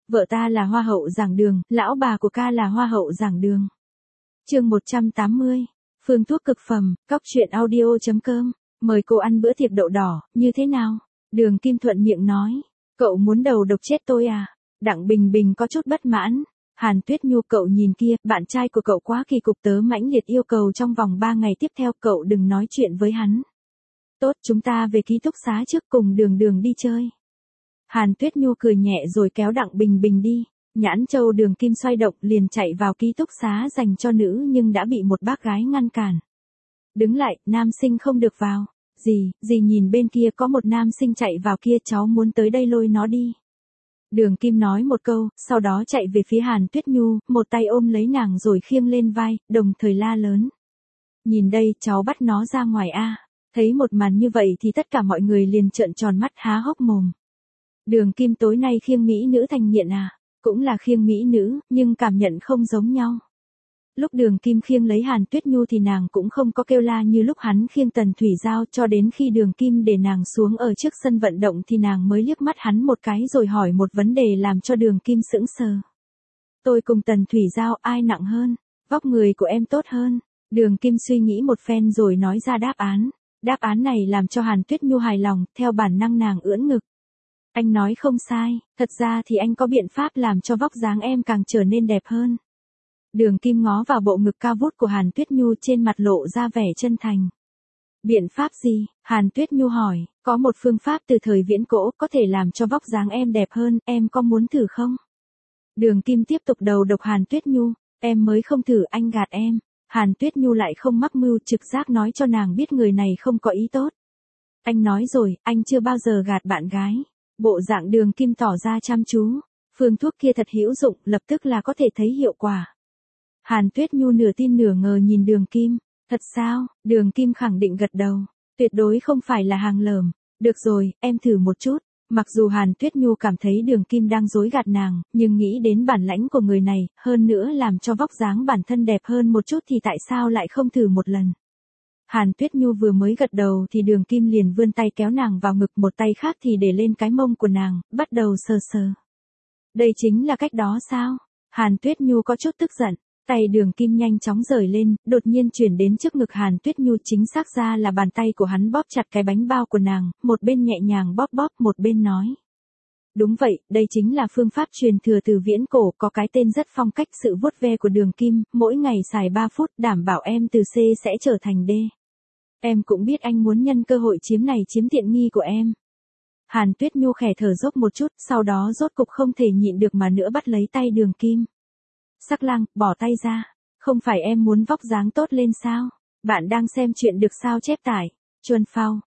Vợ ta là hoa hậu giảng đường, lão bà của ca là hoa hậu giảng đường. Chương 180. Phương thuốc cực phẩm, cóc.audio.com. Mời cô ăn bữa tiệc đậu đỏ, như thế nào? Đường Kim thuận miệng nói. Cậu muốn đầu độc chết tôi à? Đặng Bình Bình có chút bất mãn. Hàn Tuyết Nhu, cậu nhìn kia, bạn trai của cậu quá kỳ cục, tớ mãnh liệt yêu cầu trong vòng 3 ngày tiếp theo cậu đừng nói chuyện với hắn. Tốt, chúng ta về ký túc xá trước, cùng Đường Đường đi chơi. Hàn Tuyết Nhu cười nhẹ rồi kéo Đặng Bình Bình đi. Nhãn châu Đường Kim xoay động liền chạy vào ký túc xá dành cho nữ nhưng đã bị một bác gái ngăn cản. Đứng lại, nam sinh không được vào. Dì nhìn bên kia có một nam sinh chạy vào kia, cháu muốn tới đây lôi nó đi. Đường Kim nói một câu, sau đó chạy về phía Hàn Tuyết Nhu, một tay ôm lấy nàng rồi khiêng lên vai, đồng thời la lớn. Nhìn đây, cháu bắt nó ra ngoài a. Thấy một màn như vậy thì tất cả mọi người liền trợn tròn mắt há hốc mồm. Đường Kim tối nay khiêng mỹ nữ thành nghiện à? Cũng là khiêng mỹ nữ, nhưng cảm nhận không giống nhau. Lúc Đường Kim khiêng lấy Hàn Tuyết Nhu thì nàng cũng không có kêu la như lúc hắn khiêng Tần Thủy Giao, cho đến khi Đường Kim để nàng xuống ở trước sân vận động thì nàng mới liếc mắt hắn một cái rồi hỏi một vấn đề làm cho Đường Kim sững sờ. Tôi cùng Tần Thủy Giao ai nặng hơn? Vóc người của em tốt hơn. Đường Kim suy nghĩ một phen rồi nói ra đáp án. Đáp án này làm cho Hàn Tuyết Nhu hài lòng, theo bản năng nàng ưỡn ngực. Anh nói không sai, thật ra thì anh có biện pháp làm cho vóc dáng em càng trở nên đẹp hơn. Đường Kim ngó vào bộ ngực cao vút của Hàn Tuyết Nhu, trên mặt lộ ra vẻ chân thành. Biện pháp gì? Hàn Tuyết Nhu hỏi. Có một phương pháp từ thời viễn cổ có thể làm cho vóc dáng em đẹp hơn, em có muốn thử không? Đường Kim tiếp tục đầu độc Hàn Tuyết Nhu. Em mới không thử, anh gạt em. Hàn Tuyết Nhu lại không mắc mưu, trực giác nói cho nàng biết người này không có ý tốt. Anh nói rồi, anh chưa bao giờ gạt bạn gái. Bộ dạng Đường Kim tỏ ra chăm chú. Phương thuốc kia thật hữu dụng, lập tức là có thể thấy hiệu quả. Hàn Tuyết Nhu nửa tin nửa ngờ nhìn Đường Kim. Thật sao? Đường Kim khẳng định gật đầu. Tuyệt đối không phải là hàng lởm. Được rồi, em thử một chút. Mặc dù Hàn Tuyết Nhu cảm thấy Đường Kim đang dối gạt nàng, nhưng nghĩ đến bản lãnh của người này, hơn nữa làm cho vóc dáng bản thân đẹp hơn một chút thì tại sao lại không thử một lần. Hàn Tuyết Nhu vừa mới gật đầu thì Đường Kim liền vươn tay kéo nàng vào ngực, một tay khác thì để lên cái mông của nàng, bắt đầu sờ sờ. Đây chính là cách đó sao? Hàn Tuyết Nhu có chút tức giận. Tay Đường Kim nhanh chóng rời lên, đột nhiên chuyển đến trước ngực Hàn Tuyết Nhu, chính xác ra là bàn tay của hắn bóp chặt cái bánh bao của nàng, một bên nhẹ nhàng bóp bóp, một bên nói. Đúng vậy, đây chính là phương pháp truyền thừa từ viễn cổ, có cái tên rất phong cách, sự vuốt ve của Đường Kim, mỗi ngày xài 3 phút, đảm bảo em từ C sẽ trở thành D. Em cũng biết anh muốn nhân cơ hội chiếm tiện nghi của em. Hàn Tuyết Nhu khẽ thở dốc một chút, sau đó rốt cục không thể nhịn được mà nữa bắt lấy tay Đường Kim. Sắc Lang, bỏ tay ra. Không phải em muốn vóc dáng tốt lên sao? Bạn đang xem chuyện được sao chép tải. Chuan phao,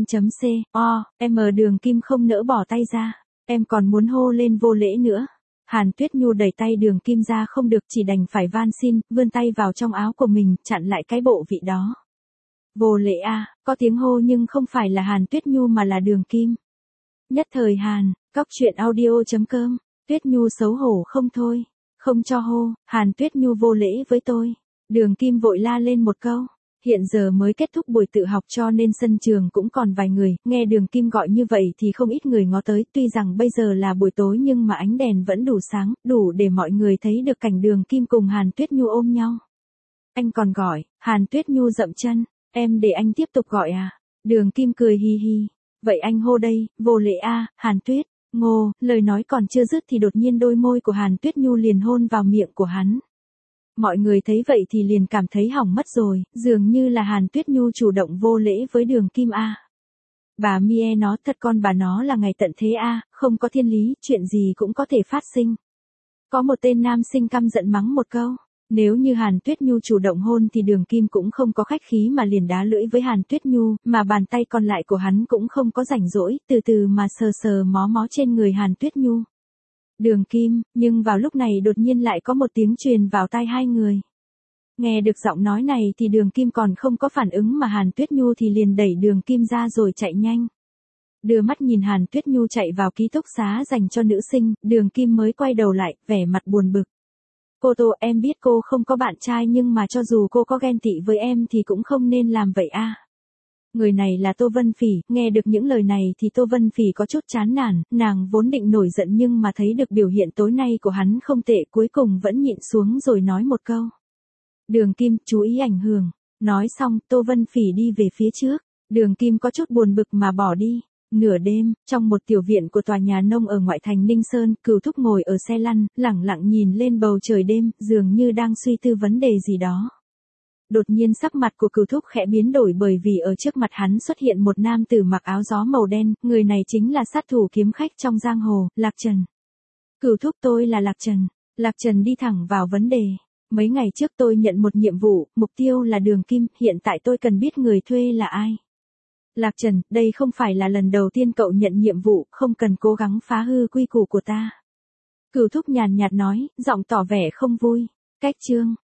vn.co, Đường Kim không nỡ bỏ tay ra. Em còn muốn hô lên vô lễ nữa. Hàn Tuyết Nhu đẩy tay Đường Kim ra không được, chỉ đành phải van xin, vươn tay vào trong áo của mình, chặn lại cái bộ vị đó. Vô lễ à, có tiếng hô nhưng không phải là Hàn Tuyết Nhu mà là Đường Kim. Nhất thời Hàn, cóc.audio.com, Tuyết Nhu xấu hổ không thôi. Không cho hô, Hàn Tuyết Nhu vô lễ với tôi. Đường Kim vội la lên một câu. Hiện giờ mới kết thúc buổi tự học cho nên sân trường cũng còn vài người, nghe Đường Kim gọi như vậy thì không ít người ngó tới, tuy rằng bây giờ là buổi tối nhưng mà ánh đèn vẫn đủ sáng, đủ để mọi người thấy được cảnh Đường Kim cùng Hàn Tuyết Nhu ôm nhau. Anh còn gọi, Hàn Tuyết Nhu dậm chân, em để anh tiếp tục gọi à? Đường Kim cười hi hi. Vậy anh hô đây, vô lễ a, Hàn Tuyết. Ngô, lời nói còn chưa dứt thì đột nhiên đôi môi của Hàn Tuyết Nhu liền hôn vào miệng của hắn. Mọi người thấy vậy thì liền cảm thấy hỏng mất rồi, dường như là Hàn Tuyết Nhu chủ động vô lễ với Đường Kim a. Bà Mie nó thật, con bà nó là ngày tận thế a, không có thiên lý, chuyện gì cũng có thể phát sinh. Có một tên nam sinh căm giận mắng một câu. Nếu như Hàn Tuyết Nhu chủ động hôn thì Đường Kim cũng không có khách khí mà liền đá lưỡi với Hàn Tuyết Nhu, mà bàn tay còn lại của hắn cũng không có rảnh rỗi, từ từ mà sờ sờ mó mó trên người Hàn Tuyết Nhu. Đường Kim, nhưng vào lúc này đột nhiên lại có một tiếng truyền vào tai hai người. Nghe được giọng nói này thì Đường Kim còn không có phản ứng mà Hàn Tuyết Nhu thì liền đẩy Đường Kim ra rồi chạy nhanh. Đưa mắt nhìn Hàn Tuyết Nhu chạy vào ký túc xá dành cho nữ sinh, Đường Kim mới quay đầu lại, vẻ mặt buồn bực. Cô Tô, em biết cô không có bạn trai nhưng mà cho dù cô có ghen tị với em thì cũng không nên làm vậy a. Người này là Tô Vân Phỉ, nghe được những lời này thì Tô Vân Phỉ có chút chán nản, nàng vốn định nổi giận nhưng mà thấy được biểu hiện tối nay của hắn không tệ, cuối cùng vẫn nhịn xuống rồi nói một câu. Đường Kim, chú ý ảnh hưởng. Nói xong, Tô Vân Phỉ đi về phía trước. Đường Kim có chút buồn bực mà bỏ đi. Nửa đêm, trong một tiểu viện của tòa nhà nông ở ngoại thành Ninh Sơn, Cửu Thúc ngồi ở xe lăn, lẳng lặng nhìn lên bầu trời đêm, dường như đang suy tư vấn đề gì đó. Đột nhiên sắc mặt của Cửu Thúc khẽ biến đổi bởi vì ở trước mặt hắn xuất hiện một nam tử mặc áo gió màu đen, người này chính là sát thủ kiếm khách trong giang hồ, Lạc Trần. Cửu Thúc, tôi là Lạc Trần. Lạc Trần đi thẳng vào vấn đề. Mấy ngày trước tôi nhận một nhiệm vụ, mục tiêu là Đường Kim, hiện tại tôi cần biết người thuê là ai. Lạc Trần, đây không phải là lần đầu tiên cậu nhận nhiệm vụ, không cần cố gắng phá hư quy củ của ta. Cửu Thúc nhàn nhạt nói, giọng tỏ vẻ không vui. Cách chương.